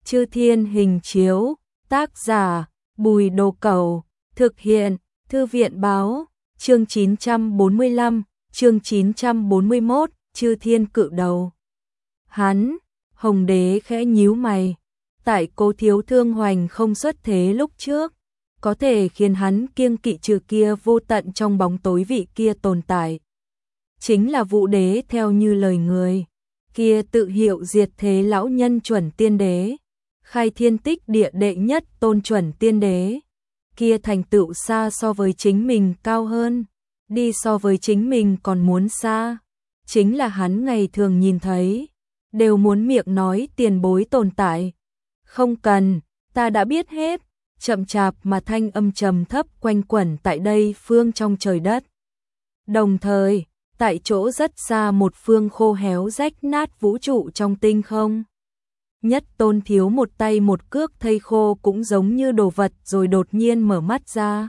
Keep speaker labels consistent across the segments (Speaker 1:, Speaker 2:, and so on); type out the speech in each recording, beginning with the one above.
Speaker 1: Chư Thiên Hình Chiếu, tác giả Bùi Đồ Cẩu, thực hiện Thư viện Báo, chương 945, chương 941, Chư Thiên Cự Đầu. Hắn, Hồng Đế khẽ nhíu mày, tại Cố Thiếu Thương Hoành không xuất thế lúc trước, có thể khiến hắn kiêng kỵ trừ kia vô tận trong bóng tối vị kia tồn tại. Chính là Vũ Đế theo như lời người, kia tự hiệu diệt thế lão nhân chuẩn tiên đế, khai thiên tích địa đệ nhất tôn chuẩn tiên đế, kia thành tựu xa so với chính mình cao hơn, đi so với chính mình còn muốn xa, chính là hắn ngày thường nhìn thấy, đều muốn miệng nói tiền bối tồn tại. Không cần, ta đã biết hết, chậm chạp mà thanh âm trầm thấp quanh quẩn tại đây phương trong trời đất. Đồng thời, tại chỗ rất xa một phương khô héo rách nát vũ trụ trong tinh không. Nhất tôn thiếu một tay một cước thây khô cũng giống như đồ vật rồi đột nhiên mở mắt ra.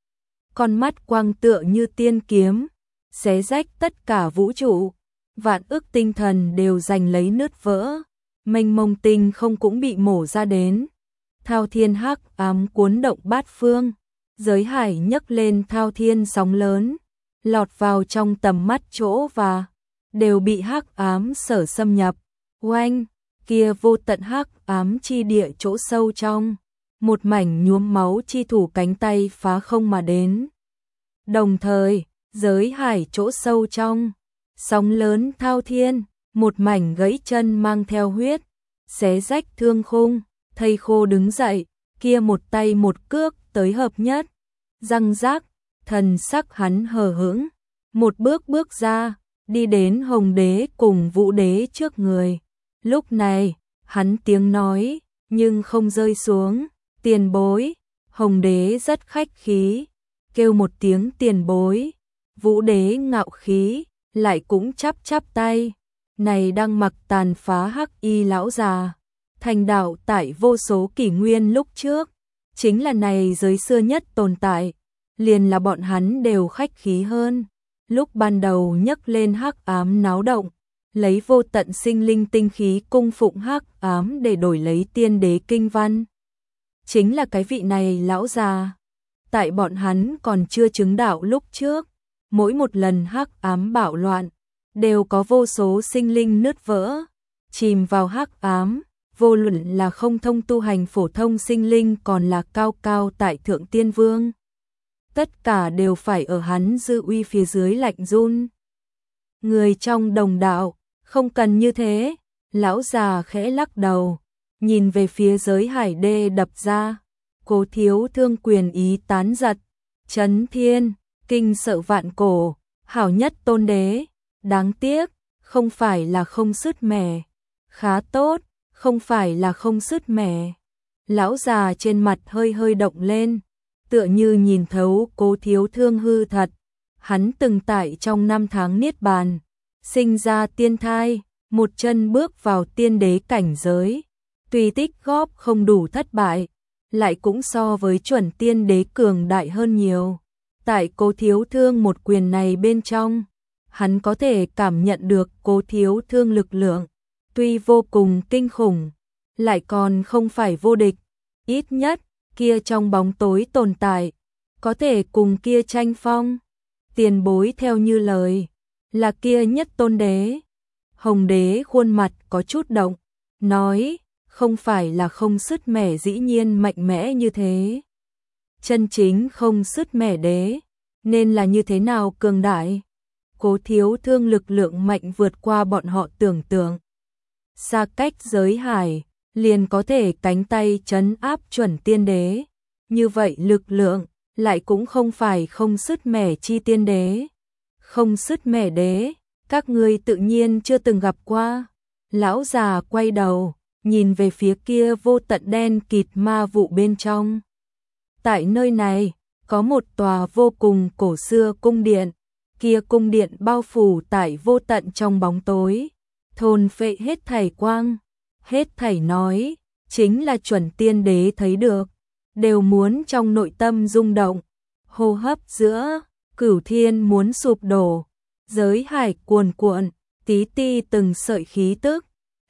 Speaker 1: Con mắt quang tựa như tiên kiếm, xé rách tất cả vũ trụ, vạn ức tinh thần đều giành lấy nứt vỡ, mênh mông tinh không cũng bị mổ ra đến. Thao thiên hắc ám cuốn động bát phương, giới hải nhấc lên thao thiên sóng lớn, lọt vào trong tầm mắt chỗ và đều bị hắc ám sở xâm nhập. Oanh, kia vô tận hắc ám chi địa chỗ sâu trong, một mảnh nhuốm máu chi thủ cánh tay phá không mà đến. Đồng thời, giới hải chỗ sâu trong, sóng lớn thao thiên, một mảnh gãy chân mang theo huyết, xé rách thương khung, thây khô đứng dậy, kia một tay một cước tới hợp nhất, răng rác, thần sắc hắn hờ hững, một bước bước ra, đi đến Hồng Đế cùng Vũ Đế trước người. Lúc này, hắn tiếng nói, nhưng không rơi xuống, tiền bối, Hồng Đế rất khách khí, kêu một tiếng tiền bối, Vũ Đế ngạo khí, lại cũng chắp chắp tay, này đang mặc tàn phá hắc y lão già, thành đạo tại vô số kỷ nguyên lúc trước, chính là này giới xưa nhất tồn tại, liền là bọn hắn đều khách khí hơn, lúc ban đầu nhấc lên hắc ám náo động, lấy vô tận sinh linh tinh khí cung phụng hắc ám để đổi lấy tiên đế kinh văn. Chính là cái vị này lão già, tại bọn hắn còn chưa chứng đạo lúc trước, mỗi một lần hắc ám bạo loạn, đều có vô số sinh linh nứt vỡ, chìm vào hắc ám, vô luận là không thông tu hành phổ thông sinh linh còn là cao cao tại thượng tiên vương. Tất cả đều phải ở hắn dư uy phía dưới lạnh run. Người trong đồng đạo, không cần như thế, lão già khẽ lắc đầu, nhìn về phía giới hải đê đập ra, Cố Thiếu Thương quyền ý tán giật, chấn thiên, kinh sợ vạn cổ, hảo nhất tôn đế, đáng tiếc, không phải là không sứt mẻ, khá tốt, không phải là không sứt mẻ. Lão già trên mặt hơi hơi động lên, tựa như nhìn thấu Cố Thiếu Thương hư thật, hắn từng tại trong năm tháng niết bàn, sinh ra tiên thai, một chân bước vào tiên đế cảnh giới, tuy tích góp không đủ thất bại, lại cũng so với chuẩn tiên đế cường đại hơn nhiều. Tại Cố Thiếu Thương một quyền này bên trong, hắn có thể cảm nhận được Cố Thiếu Thương lực lượng, tuy vô cùng kinh khủng, lại còn không phải vô địch, ít nhất, kia trong bóng tối tồn tại, có thể cùng kia tranh phong. Tiền bối theo như lời, là kia nhất tôn đế. Hồng Đế khuôn mặt có chút động, nói, không phải là không sứt mẻ dĩ nhiên mạnh mẽ như thế. Chân chính không sứt mẻ đế, nên là như thế nào cường đại. Cố Thiếu Thương lực lượng mạnh vượt qua bọn họ tưởng tượng. Xa cách giới hải, liền có thể cánh tay trấn áp chuẩn tiên đế. Như vậy lực lượng, lại cũng không phải không sứt mẻ chi tiên đế. Không sứt mẻ đế, các ngươi tự nhiên chưa từng gặp qua. Lão già quay đầu, nhìn về phía kia vô tận đen kịt ma vụ bên trong. Tại nơi này, có một tòa vô cùng cổ xưa cung điện, kia cung điện bao phủ tại vô tận trong bóng tối, thôn phệ hết thảy quang, hết thảy nói, chính là chuẩn tiên đế thấy được, đều muốn trong nội tâm rung động, hô hấp giữa, cửu thiên muốn sụp đổ, giới hải cuồn cuộn, tí ti từng sợi khí tức,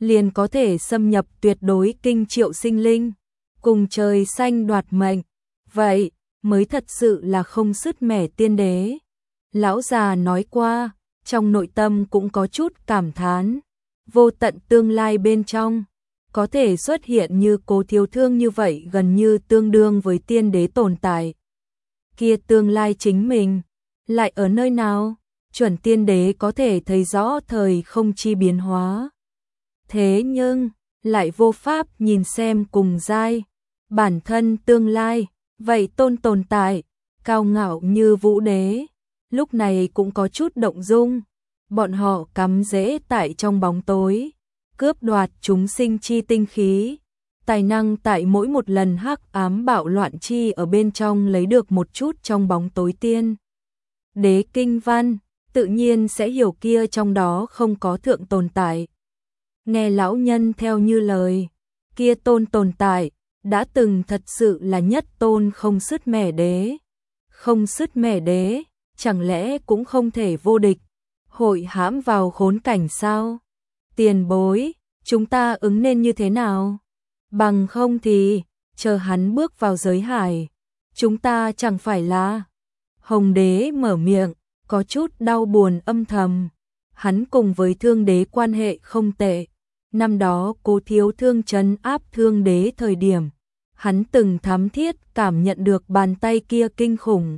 Speaker 1: liền có thể xâm nhập tuyệt đối kinh triệu sinh linh, cùng trời xanh đoạt mệnh. Vậy mới thật sự là không sứt mẻ tiên đế. Lão già nói qua, trong nội tâm cũng có chút cảm thán, vô tận tương lai bên trong, có thể xuất hiện như Cố Thiếu Thương như vậy gần như tương đương với tiên đế tồn tại. Kia tương lai chính mình, lại ở nơi nào? Chuẩn tiên đế có thể thấy rõ thời không chi biến hóa. Thế nhưng, lại vô pháp nhìn xem cùng giai, bản thân tương lai, vậy tồn tại, cao ngạo như vũ đế, lúc này cũng có chút động dung. Bọn họ cắm rễ tại trong bóng tối, cướp đoạt chúng sinh chi tinh khí, tài năng tại mỗi một lần hắc ám bạo loạn chi ở bên trong lấy được một chút trong bóng tối tiên đế kinh văn, tự nhiên sẽ hiểu kia trong đó không có thượng tồn tại. Nghe lão nhân theo như lời, kia tồn tại, đã từng thật sự là nhất tôn không sứt mẻ đế. Không sứt mẻ đế, chẳng lẽ cũng không thể vô địch, hội hãm vào khốn cảnh sao? Tiền bối, chúng ta ứng nên như thế nào? Bằng không thì, chờ hắn bước vào giới hải, chúng ta chẳng phải là... Hồng đế mở miệng, có chút đau buồn âm thầm. Hắn cùng với Thương đế quan hệ không tệ. Năm đó Cố Thiếu Thương trấn áp Thương đế thời điểm, hắn từng thám thiết cảm nhận được bàn tay kia kinh khủng.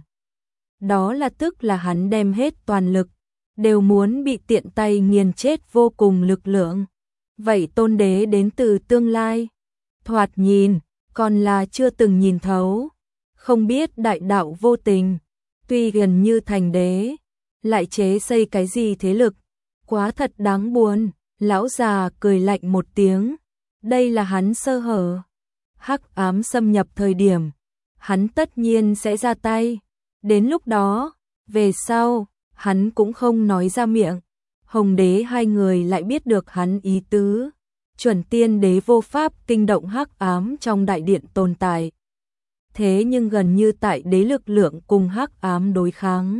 Speaker 1: Đó là tức là hắn đem hết toàn lực, đều muốn bị tiện tay nghiền chết vô cùng lực lượng. Vậy tôn đế đến từ tương lai, thoạt nhìn, còn là chưa từng nhìn thấu. Không biết đại đạo vô tình, tuy gần như thành đế, lại chế xây cái gì thế lực, quá thật đáng buồn. Lão già cười lạnh một tiếng, đây là hắn sơ hở. Hắc ám xâm nhập thời điểm, hắn tất nhiên sẽ ra tay. Đến lúc đó, về sau, hắn cũng không nói ra miệng. Hồng đế hai người lại biết được hắn ý tứ. Chuẩn tiên đế vô pháp kinh động hắc ám trong đại điện tồn tại. Thế nhưng gần như tại đế lực lượng cùng hắc ám đối kháng,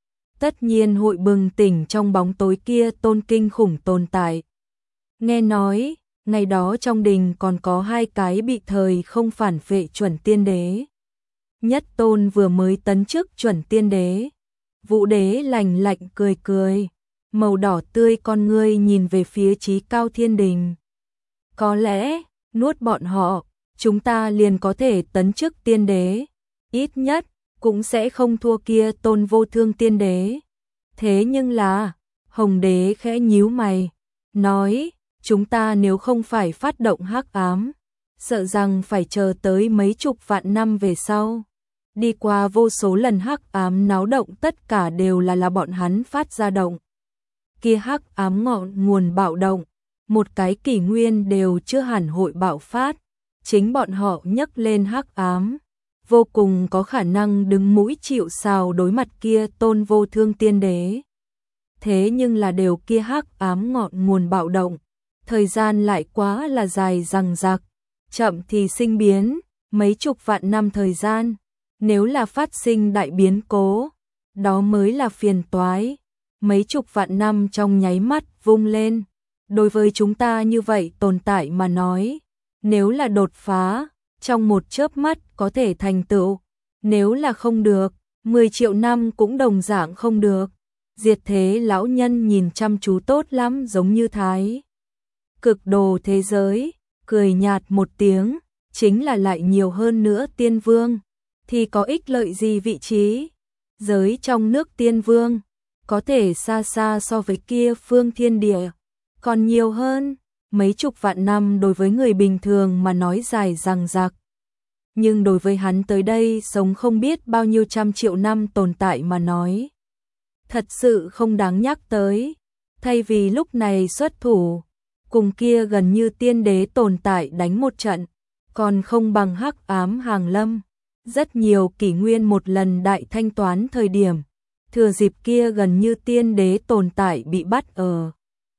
Speaker 1: tất nhiên hội bừng tỉnh trong bóng tối kia tôn kinh khủng tồn tại. Nghe nói, ngày đó trong đình còn có hai cái bị thời không phản vệ chuẩn tiên đế. Nhất tôn vừa mới tấn chức chuẩn tiên đế. Vũ đế lạnh lạnh cười cười, màu đỏ tươi con ngươi nhìn về phía chí cao thiên đình. Có lẽ, nuốt bọn họ, chúng ta liền có thể tấn chức tiên đế. Ít nhất, cũng sẽ không thua kia tôn vô thương tiên đế. Thế nhưng là, Hồng đế khẽ nhíu mày, nói, chúng ta nếu không phải phát động hắc ám, sợ rằng phải chờ tới mấy chục vạn năm về sau. Đi qua vô số lần hắc ám náo động tất cả đều là bọn hắn phát ra động. Kia hắc ám ngọn nguồn bạo động, một cái kỷ nguyên đều chưa hẳn hội bạo phát. Chính bọn họ nhấc lên hắc ám, vô cùng có khả năng đứng mũi chịu sào đối mặt kia tôn vô thương tiên đế. Thế nhưng là đều kia hắc ám ngọn nguồn bạo động, thời gian lại quá là dài dằng dặc, chậm thì sinh biến, mấy chục vạn năm thời gian, nếu là phát sinh đại biến cố, đó mới là phiền toái. Mấy chục vạn năm trong nháy mắt vung lên, đối với chúng ta như vậy tồn tại mà nói, nếu là đột phá, trong một chớp mắt có thể thành tựu, nếu là không được, 10 triệu năm cũng đồng dạng không được. Diệt thế lão nhân nhìn chăm chú tốt lắm giống như thái cực đồ thế giới, cười nhạt một tiếng, chính là lại nhiều hơn nữa tiên vương, thì có ích lợi gì vị trí? Giới trong nước tiên vương, có thể xa xa so với kia phương thiên địa, còn nhiều hơn, mấy chục vạn năm đối với người bình thường mà nói dài dằng dặc. Nhưng đối với hắn tới đây sống không biết bao nhiêu trăm triệu năm tồn tại mà nói, thật sự không đáng nhắc tới. Thay vì lúc này xuất thủ, cùng kia gần như tiên đế tồn tại đánh một trận, còn không bằng hắc ám hàng lâm. Rất nhiều kỷ nguyên một lần đại thanh toán thời điểm, thừa dịp kia gần như tiên đế tồn tại bị bắt ở.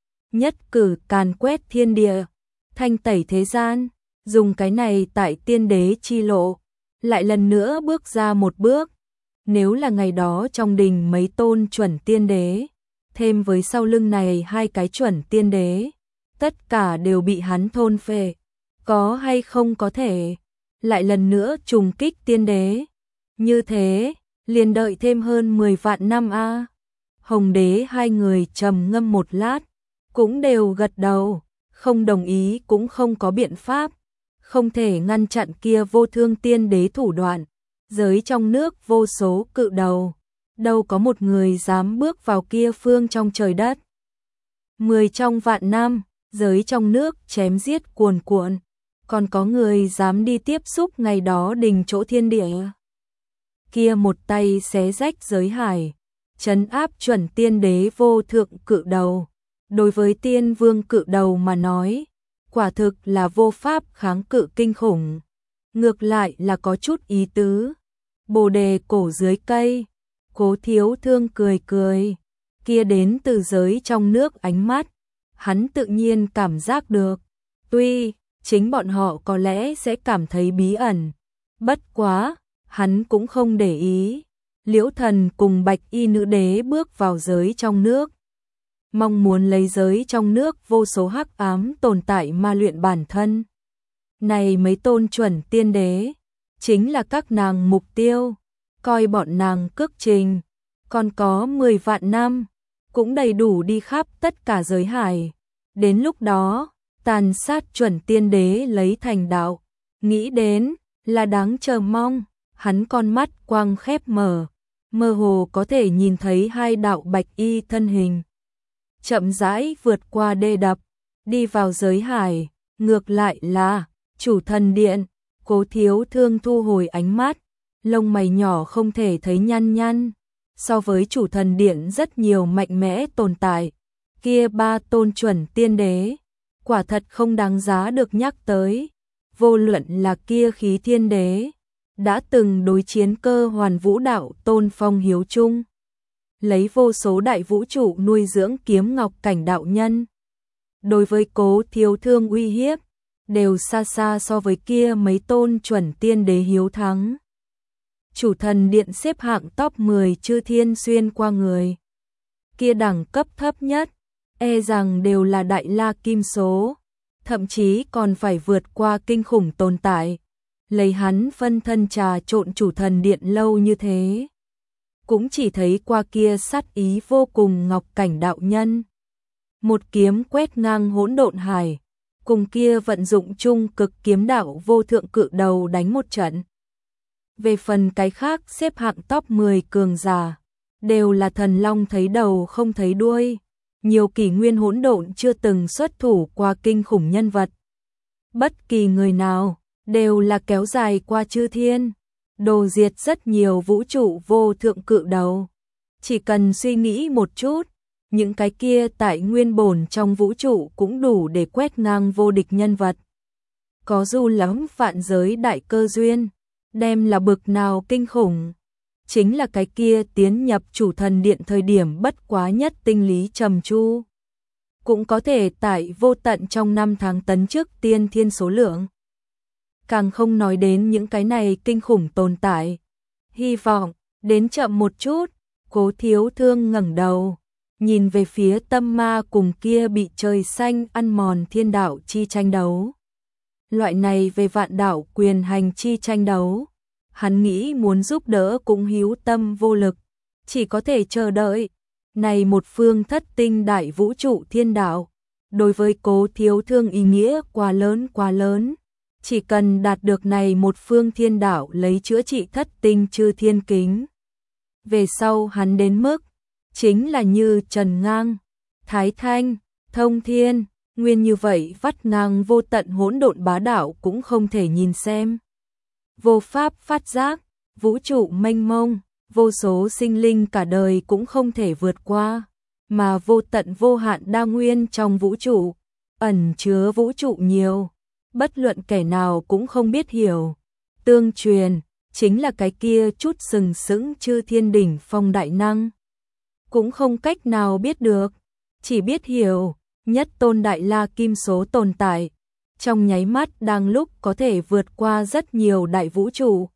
Speaker 1: Nhất cử càn quét thiên địa, thanh tẩy thế gian, dùng cái này tại tiên đế chi lộ, lại lần nữa bước ra một bước. Nếu là ngày đó trong đình mấy tôn chuẩn tiên đế, thêm với sau lưng này hai cái chuẩn tiên đế, tất cả đều bị hắn thôn phệ. Có hay không có thể lại lần nữa trùng kích tiên đế? Như thế, liền đợi thêm hơn 10 vạn năm a. Hồng đế hai người trầm ngâm một lát, cũng đều gật đầu, không đồng ý cũng không có biện pháp, không thể ngăn chặn kia vô thương tiên đế thủ đoạn. Giới trong nước vô số cự đầu, đâu có một người dám bước vào kia phương trong trời đất. 10 trong vạn năm, giới trong nước chém giết cuồn cuộn, còn có người dám đi tiếp xúc ngày đó đình chỗ thiên địa. Kia một tay xé rách giới hải, trấn áp chuẩn tiên đế vô thượng cự đầu. Đối với tiên vương cự đầu mà nói, quả thực là vô pháp kháng cự kinh khủng. Ngược lại là có chút ý tứ. Bồ đề cổ dưới cây, Cố Thiếu Thương cười cười, kia đến từ giới trong nước ánh mắt, hắn tự nhiên cảm giác được. Tuy chính bọn họ có lẽ sẽ cảm thấy bí ẩn, bất quá, hắn cũng không để ý. Liễu Thần cùng Bạch Y nữ đế bước vào giới trong nước, mong muốn lấy giới trong nước vô số hắc ám tồn tại ma luyện bản thân. Này mấy tôn chuẩn tiên đế, chính là các nàng mục tiêu, coi bọn nàng cước trình, còn có 10 vạn năm, cũng đầy đủ đi khắp tất cả giới hải. Đến lúc đó, tàn sát chuẩn tiên đế lấy thành đạo, nghĩ đến là đáng chờ mong. Hắn con mắt quang khép mở, mơ hồ có thể nhìn thấy hai đạo bạch y thân hình chậm rãi vượt qua đê đập, đi vào giới hải. Ngược lại là Chủ Thần Điện. Cố Thiếu Thương thu hồi ánh mắt, lông mày nhỏ không thể thấy nhăn nhăn. So với Chủ Thần Điện rất nhiều mạnh mẽ tồn tại, kia ba tôn chuẩn tiên đế, quả thật không đáng giá được nhắc tới. Vô luận là kia Khí Thiên Đế, đã từng đối chiến Cơ Hoàn Vũ Đạo Tôn Phong Hiếu Trung, lấy vô số đại vũ trụ nuôi dưỡng Kiếm Ngọc Cảnh đạo nhân. Đối với Cố Thiếu Thương uy hiếp, đều xa xa so với kia mấy tôn chuẩn tiên đế hiếu thắng. Chủ Thần Điện xếp hạng top 10 chư thiên xuyên qua người, kia đẳng cấp thấp nhất, e rằng đều là đại la kim số, thậm chí còn phải vượt qua kinh khủng tồn tại. Lấy hắn phân thân trà trộn Chủ Thần Điện lâu như thế, cũng chỉ thấy qua kia sát ý vô cùng Ngọc Cảnh đạo nhân, một kiếm quét ngang hỗn độn hải, cùng kia vận dụng chung cực kiếm đạo vô thượng cự đầu đánh một trận. Về phần cái khác xếp hạng top 10 cường giả, đều là thần long thấy đầu không thấy đuôi, nhiều kỷ nguyên hỗn độn chưa từng xuất thủ qua kinh khủng nhân vật. Bất kỳ người nào, đều là kéo dài qua chư thiên, đồ diệt rất nhiều vũ trụ vô thượng cự đầu. Chỉ cần suy nghĩ một chút, những cái kia tại nguyên bổn trong vũ trụ cũng đủ để quét ngang vô địch nhân vật. Có dù lắm vạn giới đại cơ duyên, đem là bực nào kinh khủng. Chính là cái kia tiến nhập Chủ Thần Điện thời điểm bất quá nhất tinh lý trầm chu, cũng có thể tại vô tận trong năm tháng tấn chức tiên thiên số lượng. Càng không nói đến những cái này kinh khủng tồn tại. Hy vọng, đến chậm một chút. Cố Thiếu Thương ngẩng đầu, nhìn về phía tâm ma cùng kia bị trời xanh ăn mòn thiên đạo chi tranh đấu. Loại này về vạn đạo quyền hành chi tranh đấu, hắn nghĩ muốn giúp đỡ cũng hữu tâm vô lực, chỉ có thể chờ đợi. Này một phương thất tinh đại vũ trụ thiên đạo, đối với Cố Thiếu Thương ý nghĩa quá lớn. Chỉ cần đạt được này một phương thiên đạo lấy chữa trị thất tinh chư thiên kính. Về sau hắn đến mức, chính là như Trần Ngang, Thái Thanh, Thông Thiên, nguyên như vậy vắt ngang vô tận hỗn độn bá đạo cũng không thể nhìn xem. Vô pháp phát giác, vũ trụ mênh mông, vô số sinh linh cả đời cũng không thể vượt qua, mà vô tận vô hạn đa nguyên trong vũ trụ, ẩn chứa vũ trụ nhiều, bất luận kẻ nào cũng không biết hiểu. Tương truyền, chính là cái kia chút sừng sững chư thiên đỉnh phong đại năng, cũng không cách nào biết được, chỉ biết hiểu, nhất tôn đại la kim số tồn tại, trong nháy mắt đang lúc có thể vượt qua rất nhiều đại vũ trụ.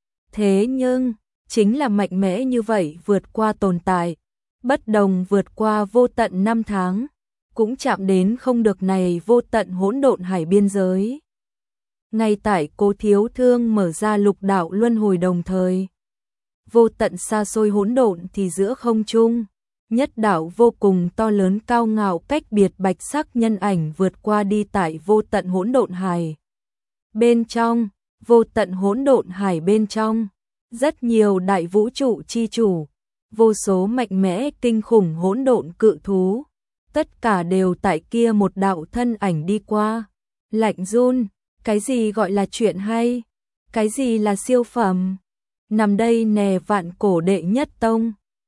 Speaker 1: Thế nhưng, chính là mạnh mẽ như vậy vượt qua tồn tại, bất đồng vượt qua vô tận năm tháng, cũng chạm đến không được này vô tận hỗn độn hải biên giới. Ngay tại Cố Thiếu Thương mở ra lục đạo luân hồi đồng thời, vô tận xa xôi hỗn độn thì giữa không trung, nhất đạo vô cùng to lớn cao ngạo cách biệt bạch sắc nhân ảnh vượt qua đi tại vô tận hỗn độn hải. Bên trong, vô tận hỗn độn hải bên trong, rất nhiều đại vũ trụ chi chủ, vô số mạnh mẽ kinh khủng hỗn độn cự thú, tất cả đều tại kia một đạo thân ảnh đi qua. Lạnh run, cái gì gọi là chuyện hay? Cái gì là siêu phẩm? Nằm đây nè vạn cổ đệ nhất tông,